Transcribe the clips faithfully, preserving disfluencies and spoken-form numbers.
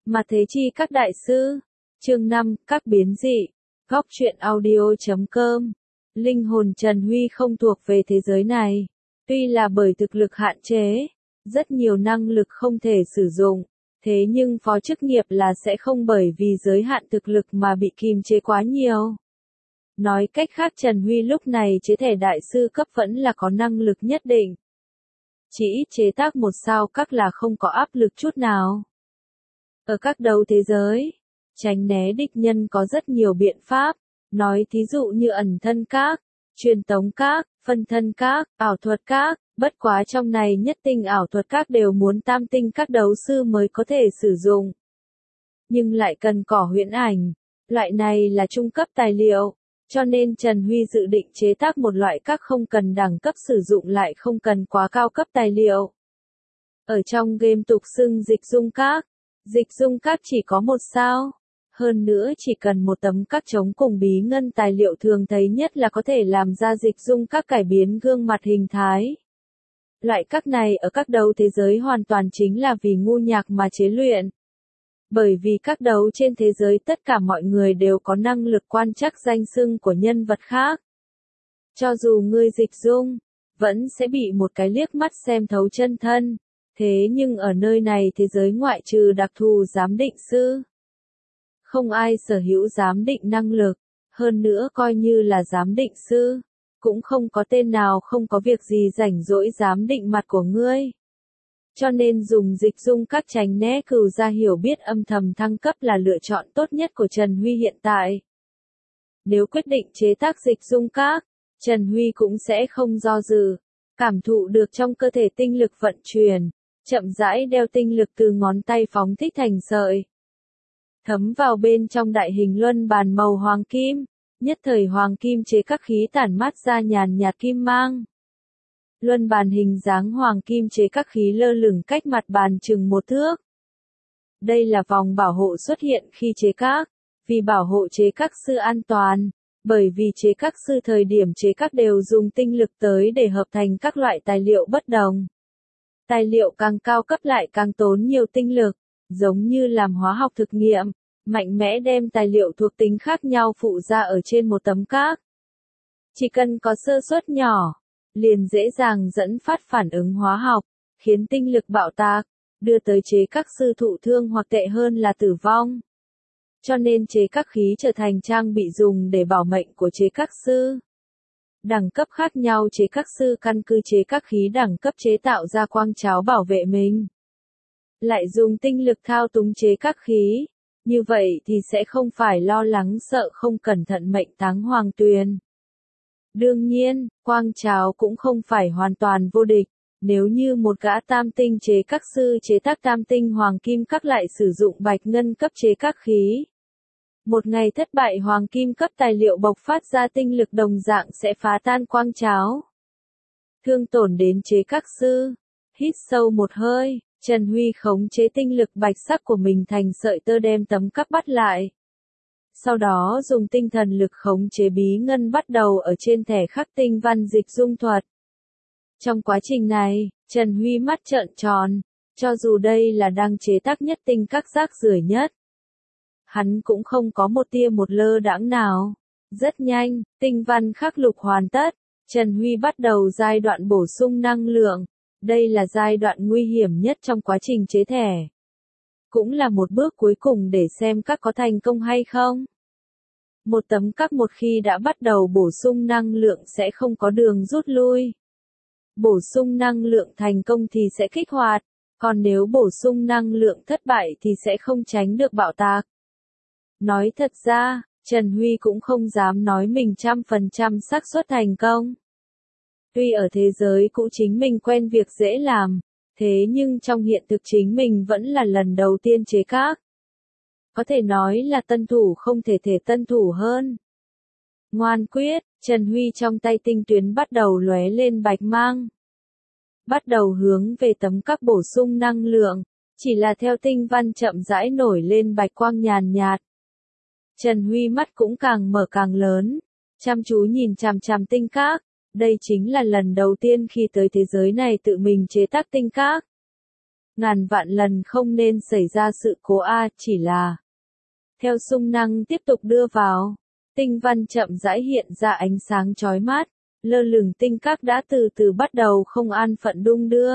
Mà thế chi các đại sư. Chương năm, các biến dị. Góc truyện audio chấm com. Linh hồn Trần Huy không thuộc về thế giới này. Tuy là bởi thực lực hạn chế, rất nhiều năng lực không thể sử dụng, thế nhưng phó chức nghiệp là sẽ không bởi vì giới hạn thực lực mà bị kìm chế quá nhiều. Nói cách khác Trần Huy lúc này chế thẻ đại sư cấp vẫn là có năng lực nhất định. Chỉ ít chế tác một sao các là không có áp lực chút nào. Ở các đấu thế giới, tránh né địch nhân có rất nhiều biện pháp, nói thí dụ như ẩn thân các, truyền tống các, phân thân các, ảo thuật các, bất quá trong này nhất tinh ảo thuật các đều muốn tam tinh các đấu sư mới có thể sử dụng. Nhưng lại cần cỏ huyễn ảnh, loại này là trung cấp tài liệu, cho nên Trần Huy dự định chế tác một loại các không cần đẳng cấp sử dụng lại không cần quá cao cấp tài liệu. Ở trong game tục xưng dịch dung các, dịch dung các chỉ có một sao. Hơn nữa chỉ cần một tấm các chống cùng bí ngân tài liệu thường thấy nhất là có thể làm ra dịch dung các cải biến gương mặt hình thái. Loại các này ở các đấu thế giới hoàn toàn chính là vì ngu nhạc mà chế luyện. Bởi vì các đấu trên thế giới tất cả mọi người đều có năng lực quan trắc danh xưng của nhân vật khác. Cho dù ngươi dịch dung, vẫn sẽ bị một cái liếc mắt xem thấu chân thân. Thế nhưng ở nơi này thế giới ngoại trừ đặc thù giám định sư, không ai sở hữu giám định năng lực, hơn nữa coi như là giám định sư, cũng không có tên nào không có việc gì rảnh rỗi giám định mặt của ngươi. Cho nên dùng dịch dung các tránh né cừu ra hiểu biết âm thầm thăng cấp là lựa chọn tốt nhất của Trần Huy hiện tại. Nếu quyết định chế tác dịch dung các, Trần Huy cũng sẽ không do dự, cảm thụ được trong cơ thể tinh lực vận chuyển, chậm rãi đeo tinh lực từ ngón tay phóng thích thành sợi. Thấm vào bên trong đại hình luân bàn màu hoàng kim, nhất thời hoàng kim chế các khí tản mát ra nhàn nhạt kim mang. Luân bàn hình dáng hoàng kim chế các khí lơ lửng cách mặt bàn chừng một thước. Đây là vòng bảo hộ xuất hiện khi chế các, vì bảo hộ chế các sư an toàn, bởi vì chế các sư thời điểm chế các đều dùng tinh lực tới để hợp thành các loại tài liệu bất đồng. Tài liệu càng cao cấp lại càng tốn nhiều tinh lực, giống như làm hóa học thực nghiệm, mạnh mẽ đem tài liệu thuộc tính khác nhau phụ ra ở trên một tấm các. Chỉ cần có sơ suất nhỏ, liền dễ dàng dẫn phát phản ứng hóa học, khiến tinh lực bạo tạc, đưa tới chế các sư thụ thương hoặc tệ hơn là tử vong. Cho nên chế các khí trở thành trang bị dùng để bảo mệnh của chế các sư. Đẳng cấp khác nhau chế các sư căn cứ chế các khí đẳng cấp chế tạo ra quang cháo bảo vệ mình. Lại dùng tinh lực thao túng chế các khí, như vậy thì sẽ không phải lo lắng sợ không cẩn thận mệnh táng hoàng tuyền. Đương nhiên, quang cháo cũng không phải hoàn toàn vô địch, nếu như một gã tam tinh chế các sư chế tác tam tinh hoàng kim các lại sử dụng bạch ngân cấp chế các khí. Một ngày thất bại hoàng kim cấp tài liệu bộc phát ra tinh lực đồng dạng sẽ phá tan quang cháo. Thương tổn đến chế các sư. Hít sâu một hơi, Trần Huy khống chế tinh lực bạch sắc của mình thành sợi tơ đem tấm các bắt lại. Sau đó dùng tinh thần lực khống chế bí ngân bắt đầu ở trên thẻ khắc tinh văn dịch dung thuật. Trong quá trình này, Trần Huy mắt trợn tròn, cho dù đây là đang chế tác nhất tinh các rác rưởi nhất. Hắn cũng không có một tia một lơ đãng nào. Rất nhanh, tinh văn khắc lục hoàn tất, Trần Huy bắt đầu giai đoạn bổ sung năng lượng. Đây là giai đoạn nguy hiểm nhất trong quá trình chế thẻ. Cũng là một bước cuối cùng để xem các có thành công hay không. Một tấm các một khi đã bắt đầu bổ sung năng lượng sẽ không có đường rút lui. Bổ sung năng lượng thành công thì sẽ kích hoạt, còn nếu bổ sung năng lượng thất bại thì sẽ không tránh được bạo tạc. Nói thật ra, Trần Huy cũng không dám nói mình trăm phần trăm xác suất thành công. Tuy ở thế giới cũ chính mình quen việc dễ làm, thế nhưng trong hiện thực chính mình vẫn là lần đầu tiên chế các. Có thể nói là tân thủ không thể thể tân thủ hơn. Ngoan quyết, Trần Huy trong tay tinh tuyến bắt đầu lóe lên bạch mang. Bắt đầu hướng về tấm các bổ sung năng lượng, chỉ là theo tinh văn chậm rãi nổi lên bạch quang nhàn nhạt. Trần Huy mắt cũng càng mở càng lớn, chăm chú nhìn chằm chằm tinh các. Đây chính là lần đầu tiên khi tới thế giới này tự mình chế tác tinh các. Ngàn vạn lần không nên xảy ra sự cố a, chỉ là theo xung năng tiếp tục đưa vào, tinh văn chậm rãi hiện ra ánh sáng chói mắt, lơ lửng tinh các đã từ từ bắt đầu không an phận đung đưa.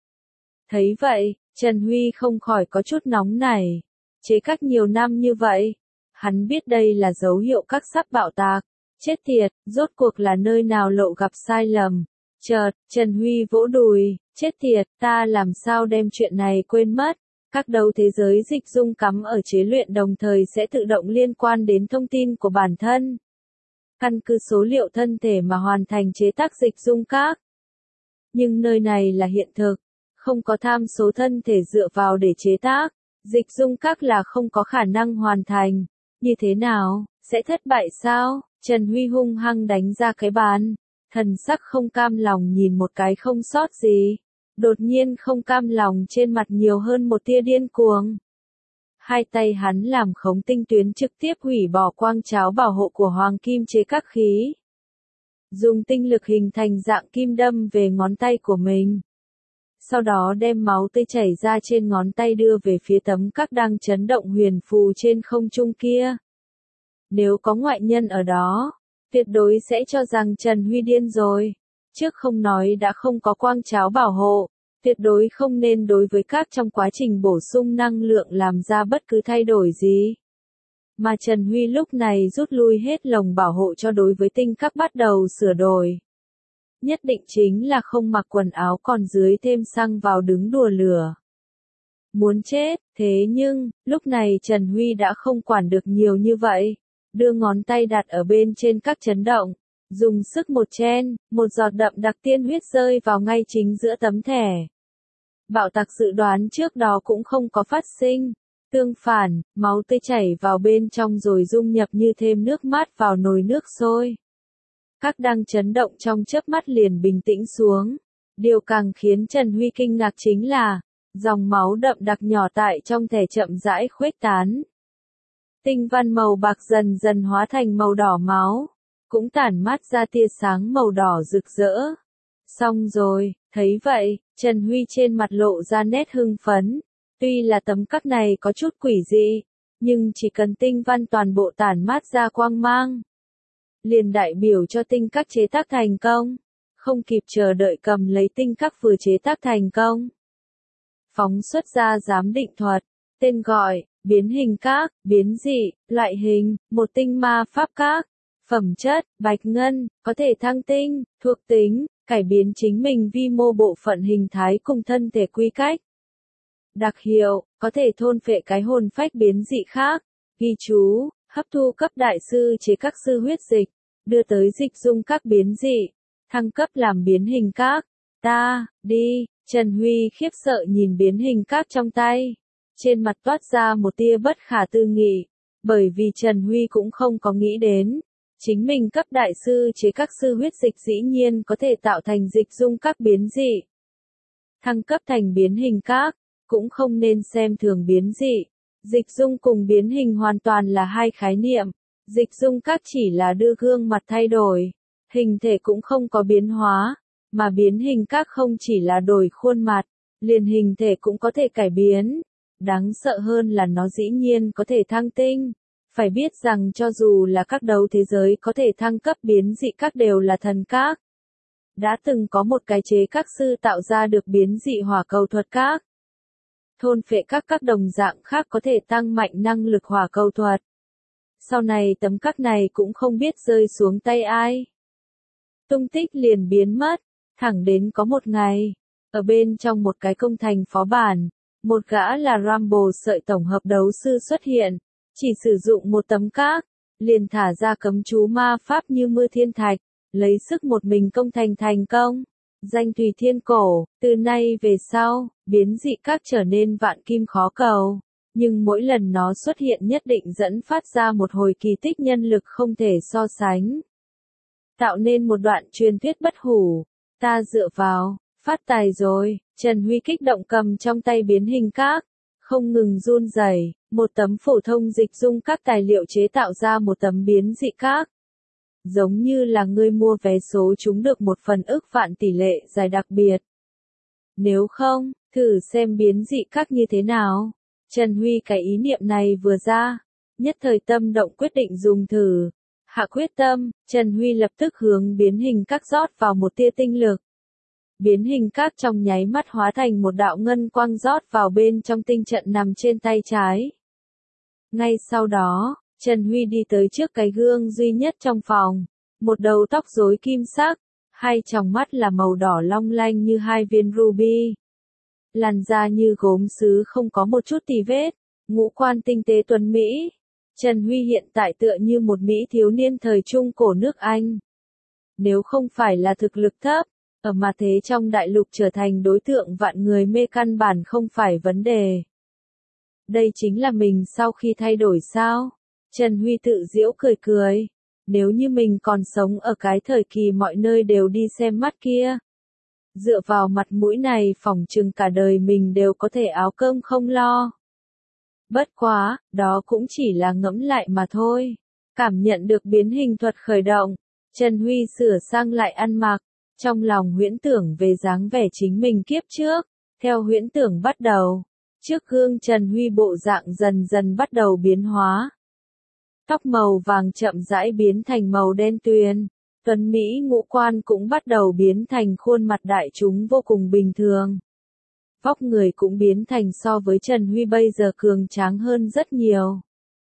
Thấy vậy, Trần Huy không khỏi có chút nóng nảy. Chế các nhiều năm như vậy, hắn biết đây là dấu hiệu các sắp bạo tạc. Chết tiệt, rốt cuộc là nơi nào lộ gặp sai lầm. Chợt, Trần Huy vỗ đùi, chết tiệt, ta làm sao đem chuyện này quên mất. Các đấu thế giới dịch dung cắm ở chế luyện đồng thời sẽ tự động liên quan đến thông tin của bản thân. Căn cứ số liệu thân thể mà hoàn thành chế tác dịch dung các. Nhưng nơi này là hiện thực, không có tham số thân thể dựa vào để chế tác, dịch dung các là không có khả năng hoàn thành. Như thế nào, sẽ thất bại sao? Trần Huy hung hăng đánh ra cái bàn, thần sắc không cam lòng nhìn một cái không sót gì. Đột nhiên không cam lòng trên mặt nhiều hơn một tia điên cuồng. Hai tay hắn làm khống tinh tuyến trực tiếp hủy bỏ quang cháo bảo hộ của hoàng kim chế các khí. Dùng tinh lực hình thành dạng kim đâm về ngón tay của mình. Sau đó đem máu tươi chảy ra trên ngón tay đưa về phía tấm các đang chấn động huyền phù trên không trung kia. Nếu có ngoại nhân ở đó, tuyệt đối sẽ cho rằng Trần Huy điên rồi. Trước không nói đã không có quang cháo bảo hộ, tuyệt đối không nên đối với các trong quá trình bổ sung năng lượng làm ra bất cứ thay đổi gì. Mà Trần Huy lúc này rút lui hết lồng bảo hộ cho đối với tinh các bắt đầu sửa đổi. Nhất định chính là không mặc quần áo còn dưới thêm xăng vào đứng đùa lửa. Muốn chết, thế nhưng, lúc này Trần Huy đã không quản được nhiều như vậy. Đưa ngón tay đặt ở bên trên các chấn động. Dùng sức một chen, một giọt đậm đặc tiên huyết rơi vào ngay chính giữa tấm thẻ. Bạo tạc dự đoán trước đó cũng không có phát sinh. Tương phản, máu tươi chảy vào bên trong rồi dung nhập như thêm nước mát vào nồi nước sôi. Các đang chấn động trong chớp mắt liền bình tĩnh xuống. Điều càng khiến Trần Huy kinh ngạc chính là, dòng máu đậm đặc nhỏ tại trong thẻ chậm rãi khuếch tán. Tinh văn màu bạc dần dần hóa thành màu đỏ máu, cũng tản mát ra tia sáng màu đỏ rực rỡ. Xong rồi, thấy vậy, Trần Huy trên mặt lộ ra nét hưng phấn. Tuy là tấm các này có chút quỷ dị, nhưng chỉ cần tinh văn toàn bộ tản mát ra quang mang, liền đại biểu cho tinh các chế tác thành công. Không kịp chờ đợi cầm lấy tinh các vừa chế tác thành công. Phóng xuất ra giám định thuật, tên gọi, biến hình các, biến dị, loại hình, một tinh ma pháp các. Phẩm chất, bạch ngân, có thể thăng tinh, thuộc tính, cải biến chính mình vi mô bộ phận hình thái cùng thân thể quy cách. Đặc hiệu, có thể thôn phệ cái hồn phách biến dị khác. Ghi chú, hấp thu cấp đại sư chế các sư huyết dịch, đưa tới dịch dung các biến dị, thăng cấp làm biến hình các. Ta, đi, Trần Huy khiếp sợ nhìn biến hình các trong tay. Trên mặt toát ra một tia bất khả tư nghị, bởi vì Trần Huy cũng không có nghĩ đến. Chính mình cấp đại sư chế các sư huyết dịch dĩ nhiên có thể tạo thành dịch dung các biến dị. Thăng cấp thành biến hình các, cũng không nên xem thường biến dị. Dịch dung cùng biến hình hoàn toàn là hai khái niệm. Dịch dung các chỉ là đưa gương mặt thay đổi, hình thể cũng không có biến hóa, mà biến hình các không chỉ là đổi khuôn mặt, liền hình thể cũng có thể cải biến. Đáng sợ hơn là nó dĩ nhiên có thể thăng tinh. Phải biết rằng cho dù là các đấu thế giới có thể thăng cấp biến dị các đều là thần các. Đã từng có một cái chế các sư tạo ra được biến dị hỏa cầu thuật các. Thôn phệ các các đồng dạng khác có thể tăng mạnh năng lực hỏa cầu thuật. Sau này tấm các này cũng không biết rơi xuống tay ai. Tung tích liền biến mất, thẳng đến có một ngày, ở bên trong một cái công thành phó bản, một gã là Rambo sợi tổng hợp đấu sư xuất hiện, chỉ sử dụng một tấm các, liền thả ra cấm chú ma pháp như mưa thiên thạch, lấy sức một mình công thành thành công. Danh tùy thiên cổ, từ nay về sau, biến dị các trở nên vạn kim khó cầu, nhưng mỗi lần nó xuất hiện nhất định dẫn phát ra một hồi kỳ tích nhân lực không thể so sánh. Tạo nên một đoạn truyền thuyết bất hủ, ta dựa vào, phát tài rồi, Trần Huy kích động cầm trong tay biến hình các, không ngừng run rẩy, một tấm phổ thông dịch dung các tài liệu chế tạo ra một tấm biến dị các. Giống như là ngươi mua vé số trúng được một phần ức vạn tỷ lệ giải đặc biệt. Nếu không, Thử xem biến dị các như thế nào. Trần Huy cái ý niệm này vừa ra, nhất thời tâm động quyết định dùng thử. Hạ quyết tâm, Trần Huy lập tức hướng biến hình các rót vào một tia tinh lực. Biến hình các trong nháy mắt hóa thành một đạo ngân quang rót vào bên trong tinh trận nằm trên tay trái. Ngay sau đó, Trần Huy đi tới trước cái gương duy nhất trong phòng, một đầu tóc rối kim sắc, hai tròng mắt là màu đỏ long lanh như hai viên ruby. Làn da như gốm sứ không có một chút tì vết, ngũ quan tinh tế tuấn mỹ. Trần Huy hiện tại tựa như một mỹ thiếu niên thời trung cổ nước Anh. Nếu không phải là thực lực thấp, ở mà thế trong đại lục trở thành đối tượng vạn người mê căn bản không phải vấn đề. Đây chính là mình sau khi thay đổi sao? Trần Huy tự giễu cười cười. Nếu như mình còn sống ở cái thời kỳ mọi nơi đều đi xem mắt kia. Dựa vào mặt mũi này phỏng chừng cả đời mình đều có thể áo cơm không lo. Bất quá, đó cũng chỉ là ngẫm lại mà thôi. Cảm nhận được biến hình thuật khởi động, Trần Huy sửa sang lại ăn mặc, trong lòng huyễn tưởng về dáng vẻ chính mình kiếp trước. Theo huyễn tưởng bắt đầu, trước gương Trần Huy bộ dạng dần dần bắt đầu biến hóa. Tóc màu vàng chậm rãi biến thành màu đen tuyền, tuấn mỹ ngũ quan cũng bắt đầu biến thành khuôn mặt đại chúng vô cùng bình thường. Vóc người cũng biến thành so với Trần Huy bây giờ cường tráng hơn rất nhiều.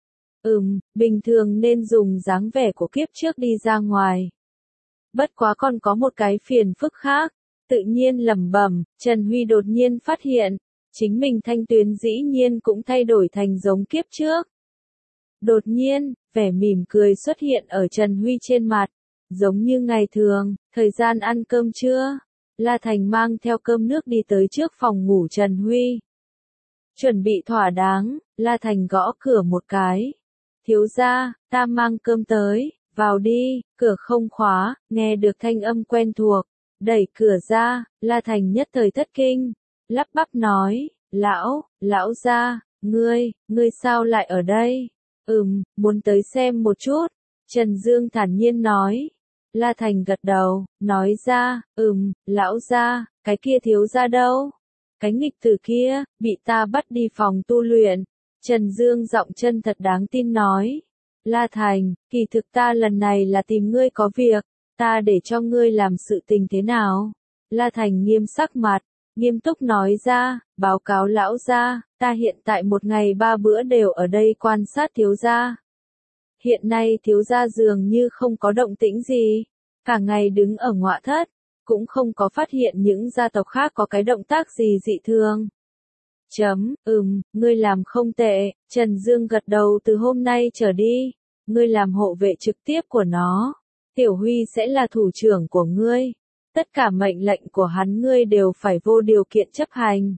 Ừm, bình thường nên dùng dáng vẻ của kiếp trước đi ra ngoài. Bất quá còn có một cái phiền phức khác, tự nhiên lẩm bẩm, Trần Huy đột nhiên phát hiện, chính mình thanh tuyến dĩ nhiên cũng thay đổi thành giống kiếp trước. Đột nhiên, vẻ mỉm cười xuất hiện ở Trần Huy trên mặt, giống như ngày thường, thời gian ăn cơm trưa. La Thành mang theo cơm nước đi tới trước phòng ngủ Trần Huy. Chuẩn bị thỏa đáng, La Thành gõ cửa một cái. Thiếu gia, ta mang cơm tới, vào đi, cửa không khóa, nghe được thanh âm quen thuộc. Đẩy cửa ra, La Thành nhất thời thất kinh, lắp bắp nói, lão, lão gia, ngươi, ngươi sao lại ở đây? Ừm, muốn tới xem một chút. Trần Dương thản nhiên nói. La Thành gật đầu, nói ra, ừm, lão gia, cái kia thiếu gia đâu? Cái nghịch tử kia, bị ta bắt đi phòng tu luyện. Trần Dương giọng chân thật đáng tin nói. La Thành, kỳ thực ta lần này là tìm ngươi có việc, ta để cho ngươi làm sự tình thế nào? La Thành nghiêm sắc mặt, nghiêm túc nói ra, báo cáo lão gia, ta hiện tại một ngày ba bữa đều ở đây quan sát thiếu gia. Hiện nay thiếu gia dường như không có động tĩnh gì, cả ngày đứng ở ngọa thất, cũng không có phát hiện những gia tộc khác có cái động tác gì dị thường. Chấm, ừm, ngươi làm không tệ, Trần Dương gật đầu, từ hôm nay trở đi, ngươi làm hộ vệ trực tiếp của nó, Tiểu Huy sẽ là thủ trưởng của ngươi, tất cả mệnh lệnh của hắn ngươi đều phải vô điều kiện chấp hành.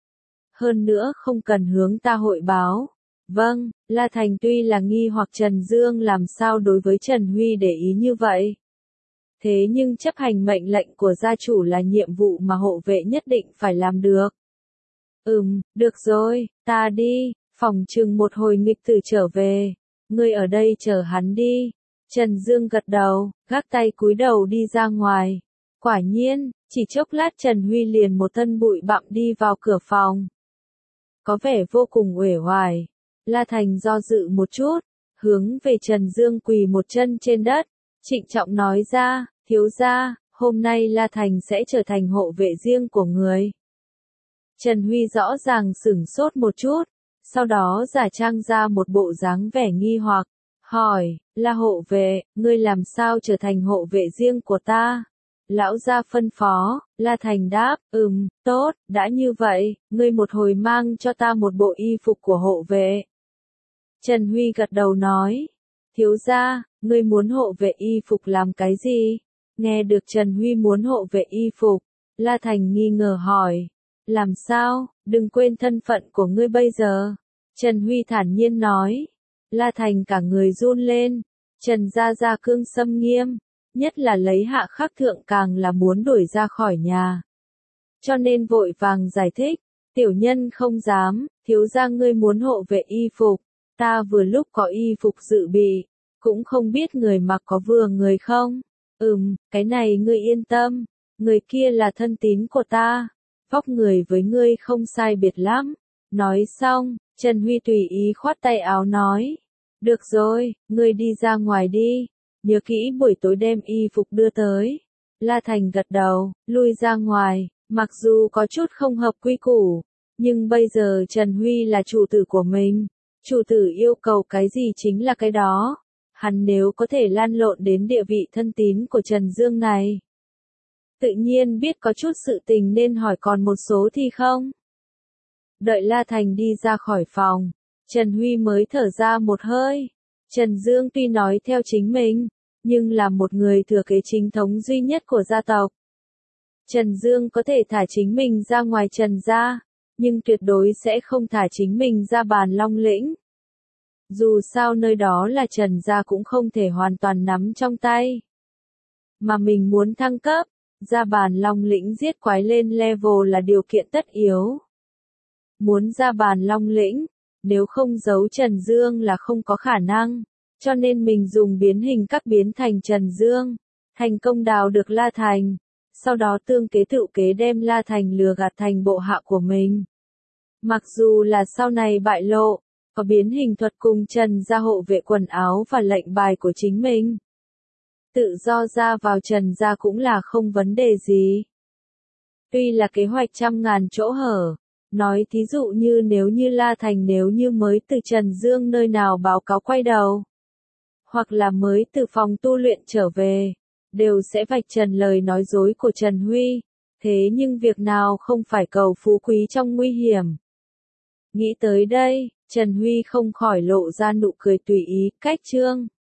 Hơn nữa không cần hướng ta hội báo. Vâng, La Thành tuy là nghi hoặc Trần Dương làm sao đối với Trần Huy để ý như vậy. Thế nhưng chấp hành mệnh lệnh của gia chủ là nhiệm vụ mà hộ vệ nhất định phải làm được. Ừm, được rồi, ta đi, phòng chừng một hồi nghịch tử trở về, ngươi ở đây chờ hắn đi. Trần Dương gật đầu, gác tay cúi đầu đi ra ngoài. Quả nhiên, chỉ chốc lát Trần Huy liền một thân bụi bặm đi vào cửa phòng. Có vẻ vô cùng uể oải. La Thành do dự một chút, hướng về Trần Dương quỳ một chân trên đất, trịnh trọng nói ra, thiếu gia, hôm nay La Thành sẽ trở thành hộ vệ riêng của người. Trần Huy rõ ràng sửng sốt một chút, sau đó giả trang ra một bộ dáng vẻ nghi hoặc, hỏi, là hộ vệ, ngươi làm sao trở thành hộ vệ riêng của ta? Lão gia phân phó, La Thành đáp, ừm, tốt, đã như vậy, ngươi một hồi mang cho ta một bộ y phục của hộ vệ. Trần Huy gật đầu nói, thiếu gia, ngươi muốn hộ vệ y phục làm cái gì? Nghe được Trần Huy muốn hộ vệ y phục, La Thành nghi ngờ hỏi, làm sao, đừng quên thân phận của ngươi bây giờ. Trần Huy thản nhiên nói, La Thành cả người run lên, Trần gia gia cương xâm nghiêm, nhất là lấy hạ khắc thượng càng là muốn đuổi ra khỏi nhà. Cho nên vội vàng giải thích, tiểu nhân không dám, thiếu gia ngươi muốn hộ vệ y phục, ta vừa lúc có y phục dự bị, cũng không biết người mặc có vừa người không. Ừm, cái này ngươi yên tâm, người kia là thân tín của ta. vóc người với ngươi không sai biệt lắm. Nói xong, Trần Huy tùy ý khoát tay áo nói. Được rồi, ngươi đi ra ngoài đi. Nhớ kỹ buổi tối đem y phục đưa tới. La Thành gật đầu, lui ra ngoài, mặc dù có chút không hợp quy củ. Nhưng bây giờ Trần Huy là chủ tử của mình. Chủ tử yêu cầu cái gì chính là cái đó. Hắn nếu có thể lan lộn đến địa vị thân tín của Trần Dương này. Tự nhiên biết có chút sự tình nên hỏi còn một số thì không. Đợi La Thành đi ra khỏi phòng, Trần Huy mới thở ra một hơi. Trần Dương tuy nói theo chính mình, nhưng là một người thừa kế chính thống duy nhất của gia tộc. Trần Dương có thể thả chính mình ra ngoài Trần gia, nhưng tuyệt đối sẽ không thả chính mình ra Bàn Long Lĩnh. Dù sao nơi đó là Trần gia cũng không thể hoàn toàn nắm trong tay. Mà mình muốn thăng cấp, ra Bàn Long Lĩnh giết quái lên level là điều kiện tất yếu. Muốn ra Bàn Long Lĩnh, nếu không giấu Trần Dương là không có khả năng, cho nên mình dùng biến hình các biến thành Trần Dương, thành công đào được La Thành, sau đó tương kế tự kế đem La Thành lừa gạt thành bộ hạ của mình. Mặc dù là sau này bại lộ, có biến hình thuật cùng Trần gia hộ vệ quần áo và lệnh bài của chính mình. Tự do ra vào Trần gia cũng là không vấn đề gì. Tuy là kế hoạch trăm ngàn chỗ hở, nói thí dụ như nếu như La Thành nếu như mới từ Trần Dương nơi nào báo cáo quay đầu, hoặc là mới từ phòng tu luyện trở về, đều sẽ vạch trần lời nói dối của Trần Huy, thế nhưng việc nào không phải cầu phú quý trong nguy hiểm. Nghĩ tới đây, Trần Huy không khỏi lộ ra nụ cười tùy ý, cách chương.